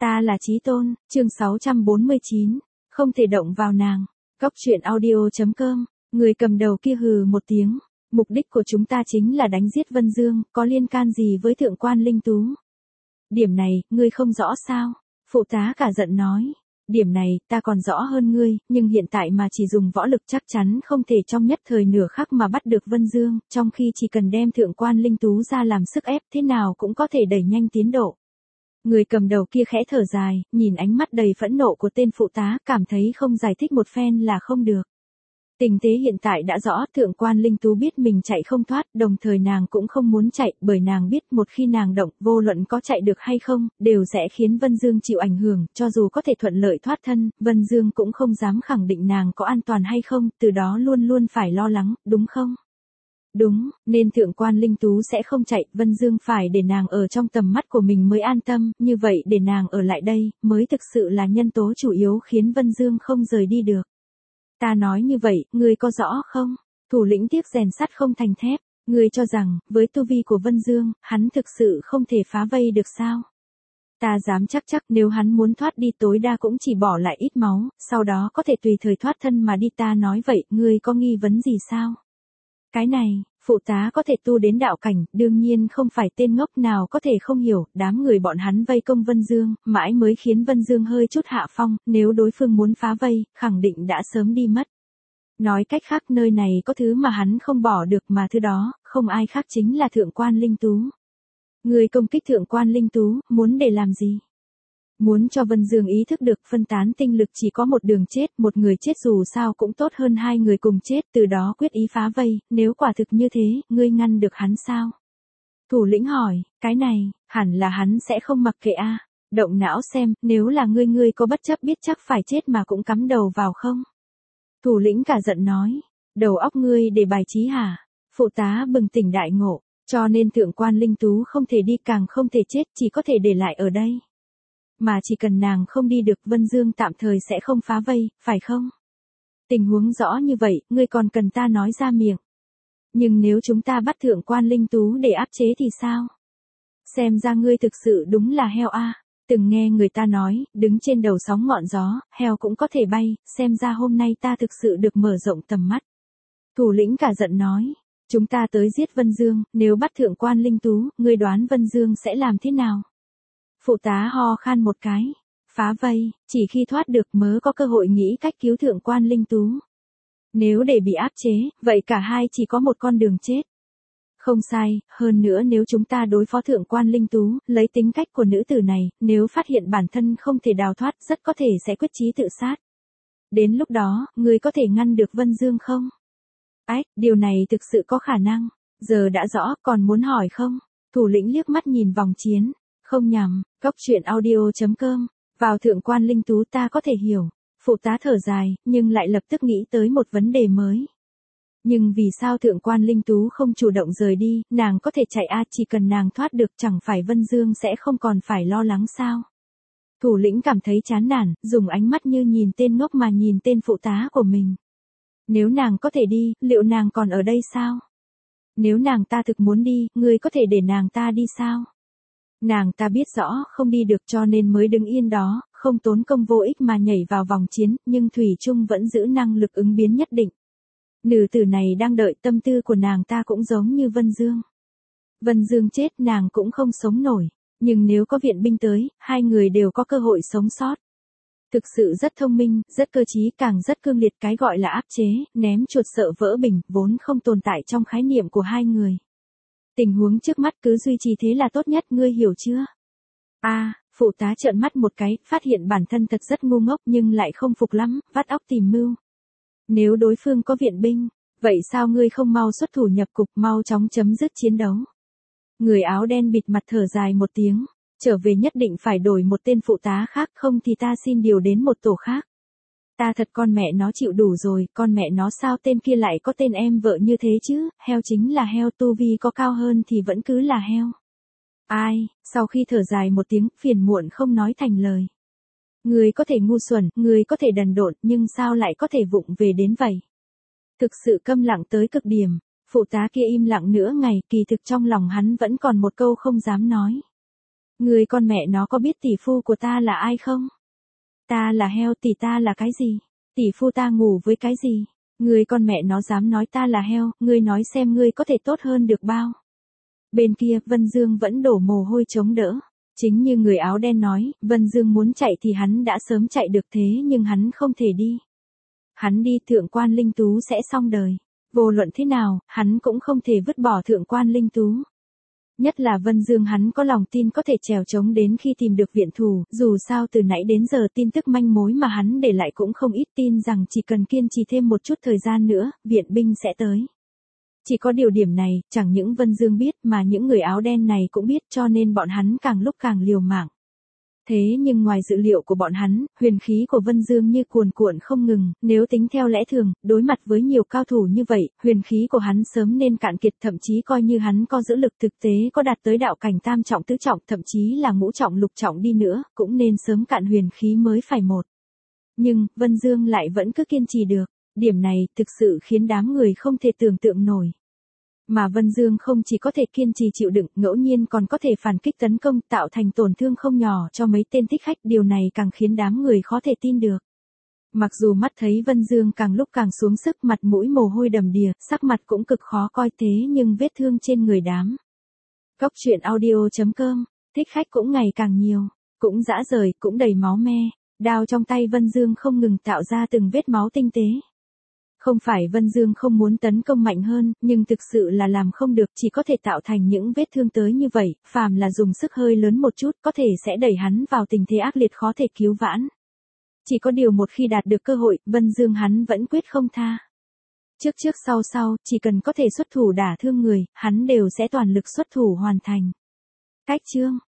Ta là Chí Tôn, chương 649, không thể động vào nàng. Góc truyện audio.com, người cầm đầu kia hừ một tiếng. Mục đích của chúng ta chính là đánh giết Vân Dương, có liên can gì với thượng quan Linh Tú? Điểm này, ngươi không rõ sao? Phụ tá cả giận nói. Điểm này, ta còn rõ hơn ngươi, nhưng hiện tại mà chỉ dùng võ lực chắc chắn không thể trong nhất thời nửa khắc mà bắt được Vân Dương, trong khi chỉ cần đem thượng quan Linh Tú ra làm sức ép thế nào cũng có thể đẩy nhanh tiến độ. Người cầm đầu kia khẽ thở dài, nhìn ánh mắt đầy phẫn nộ của tên phụ tá, cảm thấy không giải thích một phen là không được. Tình thế hiện tại đã rõ, thượng quan Linh Tú biết mình chạy không thoát, đồng thời nàng cũng không muốn chạy, bởi nàng biết một khi nàng động, vô luận có chạy được hay không, đều sẽ khiến Vân Dương chịu ảnh hưởng, cho dù có thể thuận lợi thoát thân, Vân Dương cũng không dám khẳng định nàng có an toàn hay không, từ đó luôn luôn phải lo lắng, đúng không? Đúng, nên thượng quan Linh Tú sẽ không chạy, Vân Dương phải để nàng ở trong tầm mắt của mình mới an tâm, như vậy để nàng ở lại đây, mới thực sự là nhân tố chủ yếu khiến Vân Dương không rời đi được. Ta nói như vậy, ngươi có rõ không? Thủ lĩnh tiếc rèn sắt không thành thép, ngươi cho rằng, với tu vi của Vân Dương, hắn thực sự không thể phá vây được sao? Ta dám chắc nếu hắn muốn thoát đi tối đa cũng chỉ bỏ lại ít máu, sau đó có thể tùy thời thoát thân mà đi, ta nói vậy, ngươi có nghi vấn gì sao? Cái này, phụ tá có thể tu đến đạo cảnh, đương nhiên không phải tên ngốc nào có thể không hiểu, đám người bọn hắn vây công Vân Dương, mãi mới khiến Vân Dương hơi chút hạ phong, nếu đối phương muốn phá vây, khẳng định đã sớm đi mất. Nói cách khác, nơi này có thứ mà hắn không bỏ được, mà thứ đó, không ai khác chính là thượng quan Linh Tú. Người công kích thượng quan Linh Tú, muốn để làm gì? Muốn cho Vân Dương ý thức được phân tán tinh lực chỉ có một đường chết, một người chết dù sao cũng tốt hơn hai người cùng chết, từ đó quyết ý phá vây, nếu quả thực như thế, ngươi ngăn được hắn sao? Thủ lĩnh hỏi, cái này, hẳn là hắn sẽ không mặc kệ a. Động não xem, nếu là ngươi có bất chấp biết chắc phải chết mà cũng cắm đầu vào không? Thủ lĩnh cả giận nói, đầu óc ngươi để bài trí hả? Phụ tá bừng tỉnh đại ngộ, cho nên thượng quan Linh Tú không thể đi càng không thể chết, chỉ có thể để lại ở đây. Mà chỉ cần nàng không đi được, Vân Dương tạm thời sẽ không phá vây, phải không? Tình huống rõ như vậy, ngươi còn cần ta nói ra miệng. Nhưng nếu chúng ta bắt thượng quan Linh Tú để áp chế thì sao? Xem ra ngươi thực sự đúng là heo a. Từng nghe người ta nói, đứng trên đầu sóng ngọn gió, heo cũng có thể bay, xem ra hôm nay ta thực sự được mở rộng tầm mắt. Thủ lĩnh cả giận nói, chúng ta tới giết Vân Dương, nếu bắt thượng quan Linh Tú, ngươi đoán Vân Dương sẽ làm thế nào? Phụ tá ho khan một cái, phá vây, chỉ khi thoát được mới có cơ hội nghĩ cách cứu thượng quan Linh Tú. Nếu để bị áp chế, vậy cả hai chỉ có một con đường chết. Không sai, hơn nữa nếu chúng ta đối phó thượng quan Linh Tú, lấy tính cách của nữ tử này, nếu phát hiện bản thân không thể đào thoát, rất có thể sẽ quyết chí tự sát. Đến lúc đó, người có thể ngăn được Vân Dương không? Điều này thực sự có khả năng. Giờ đã rõ, còn muốn hỏi không? Thủ lĩnh liếc mắt nhìn vòng chiến. Không nhầm, góc truyện audio.com, vào thượng quan Linh Tú ta có thể hiểu. Phụ tá thở dài, nhưng lại lập tức nghĩ tới một vấn đề mới. Nhưng vì sao thượng quan Linh Tú không chủ động rời đi, nàng có thể chạy chỉ cần nàng thoát được chẳng phải Vân Dương sẽ không còn phải lo lắng sao? Thủ lĩnh cảm thấy chán nản, dùng ánh mắt như nhìn tên ngốc mà nhìn tên phụ tá của mình. Nếu nàng có thể đi, liệu nàng còn ở đây sao? Nếu nàng ta thực muốn đi, ngươi có thể để nàng ta đi sao? Nàng ta biết rõ không đi được cho nên mới đứng yên đó, không tốn công vô ích mà nhảy vào vòng chiến, nhưng Thủy Trung vẫn giữ năng lực ứng biến nhất định. Nữ tử này đang đợi, tâm tư của nàng ta cũng giống như Vân Dương. Vân Dương chết nàng cũng không sống nổi, nhưng nếu có viện binh tới, hai người đều có cơ hội sống sót. Thực sự rất thông minh, rất cơ trí, càng rất cương liệt, cái gọi là áp chế, ném chuột sợ vỡ bình, vốn không tồn tại trong khái niệm của hai người. Tình huống trước mắt cứ duy trì thế là tốt nhất, ngươi hiểu chưa? Phụ tá trợn mắt một cái, phát hiện bản thân thật rất ngu ngốc nhưng lại không phục lắm, vắt óc tìm mưu. Nếu đối phương có viện binh, vậy sao ngươi không mau xuất thủ nhập cục, mau chóng chấm dứt chiến đấu? Người áo đen bịt mặt thở dài một tiếng, trở về nhất định phải đổi một tên phụ tá khác, không thì ta xin điều đến một tổ khác. Ta thật con mẹ nó chịu đủ rồi, con mẹ nó sao tên kia lại có tên em vợ như thế chứ, heo chính là heo, tu vi có cao hơn thì vẫn cứ là heo. Sau khi thở dài một tiếng, phiền muộn không nói thành lời. Người có thể ngu xuẩn, người có thể đần độn, nhưng sao lại có thể vụng về đến vậy? Thực sự câm lặng tới cực điểm, phụ tá kia im lặng nửa ngày, kỳ thực trong lòng hắn vẫn còn một câu không dám nói. Người con mẹ nó có biết tỷ phu của ta là ai không? Ta là heo, tỷ ta là cái gì? Tỷ phu ta ngủ với cái gì? Người con mẹ nó dám nói ta là heo, ngươi nói xem ngươi có thể tốt hơn được bao. Bên kia, Vân Dương vẫn đổ mồ hôi chống đỡ. Chính như người áo đen nói, Vân Dương muốn chạy thì hắn đã sớm chạy được thế nhưng hắn không thể đi. Hắn đi thượng quan Linh Tú sẽ xong đời. Vô luận thế nào, hắn cũng không thể vứt bỏ thượng quan Linh Tú. Nhất là Vân Dương hắn có lòng tin có thể trèo trống đến khi tìm được viện thủ, dù sao từ nãy đến giờ tin tức manh mối mà hắn để lại cũng không ít, tin rằng chỉ cần kiên trì thêm một chút thời gian nữa, viện binh sẽ tới. Chỉ có điều điểm này, chẳng những Vân Dương biết mà những người áo đen này cũng biết, cho nên bọn hắn càng lúc càng liều mạng. Thế nhưng ngoài dự liệu của bọn hắn, huyền khí của Vân Dương như cuồn cuộn không ngừng, nếu tính theo lẽ thường, đối mặt với nhiều cao thủ như vậy, huyền khí của hắn sớm nên cạn kiệt, thậm chí coi như hắn có giữ lực thực tế có đạt tới đạo cảnh tam trọng tứ trọng, thậm chí là ngũ trọng lục trọng đi nữa, cũng nên sớm cạn huyền khí mới phải một. Nhưng, Vân Dương lại vẫn cứ kiên trì được, điểm này thực sự khiến đám người không thể tưởng tượng nổi. Mà Vân Dương không chỉ có thể kiên trì chịu đựng, ngẫu nhiên còn có thể phản kích tấn công, tạo thành tổn thương không nhỏ cho mấy tên thích khách, điều này càng khiến đám người khó thể tin được. Mặc dù mắt thấy Vân Dương càng lúc càng xuống sức, mặt mũi mồ hôi đầm đìa, sắc mặt cũng cực khó coi, thế nhưng vết thương trên người đám Cốc truyện audio.com, thích khách cũng ngày càng nhiều, cũng rã rời, cũng đầy máu me, đao trong tay Vân Dương không ngừng tạo ra từng vết máu tinh tế. Không phải Vân Dương không muốn tấn công mạnh hơn, nhưng thực sự là làm không được, chỉ có thể tạo thành những vết thương tới như vậy, phàm là dùng sức hơi lớn một chút, có thể sẽ đẩy hắn vào tình thế ác liệt khó thể cứu vãn. Chỉ có điều một khi đạt được cơ hội, Vân Dương hắn vẫn quyết không tha. Trước sau, chỉ cần có thể xuất thủ đả thương người, hắn đều sẽ toàn lực xuất thủ hoàn thành. Cách chương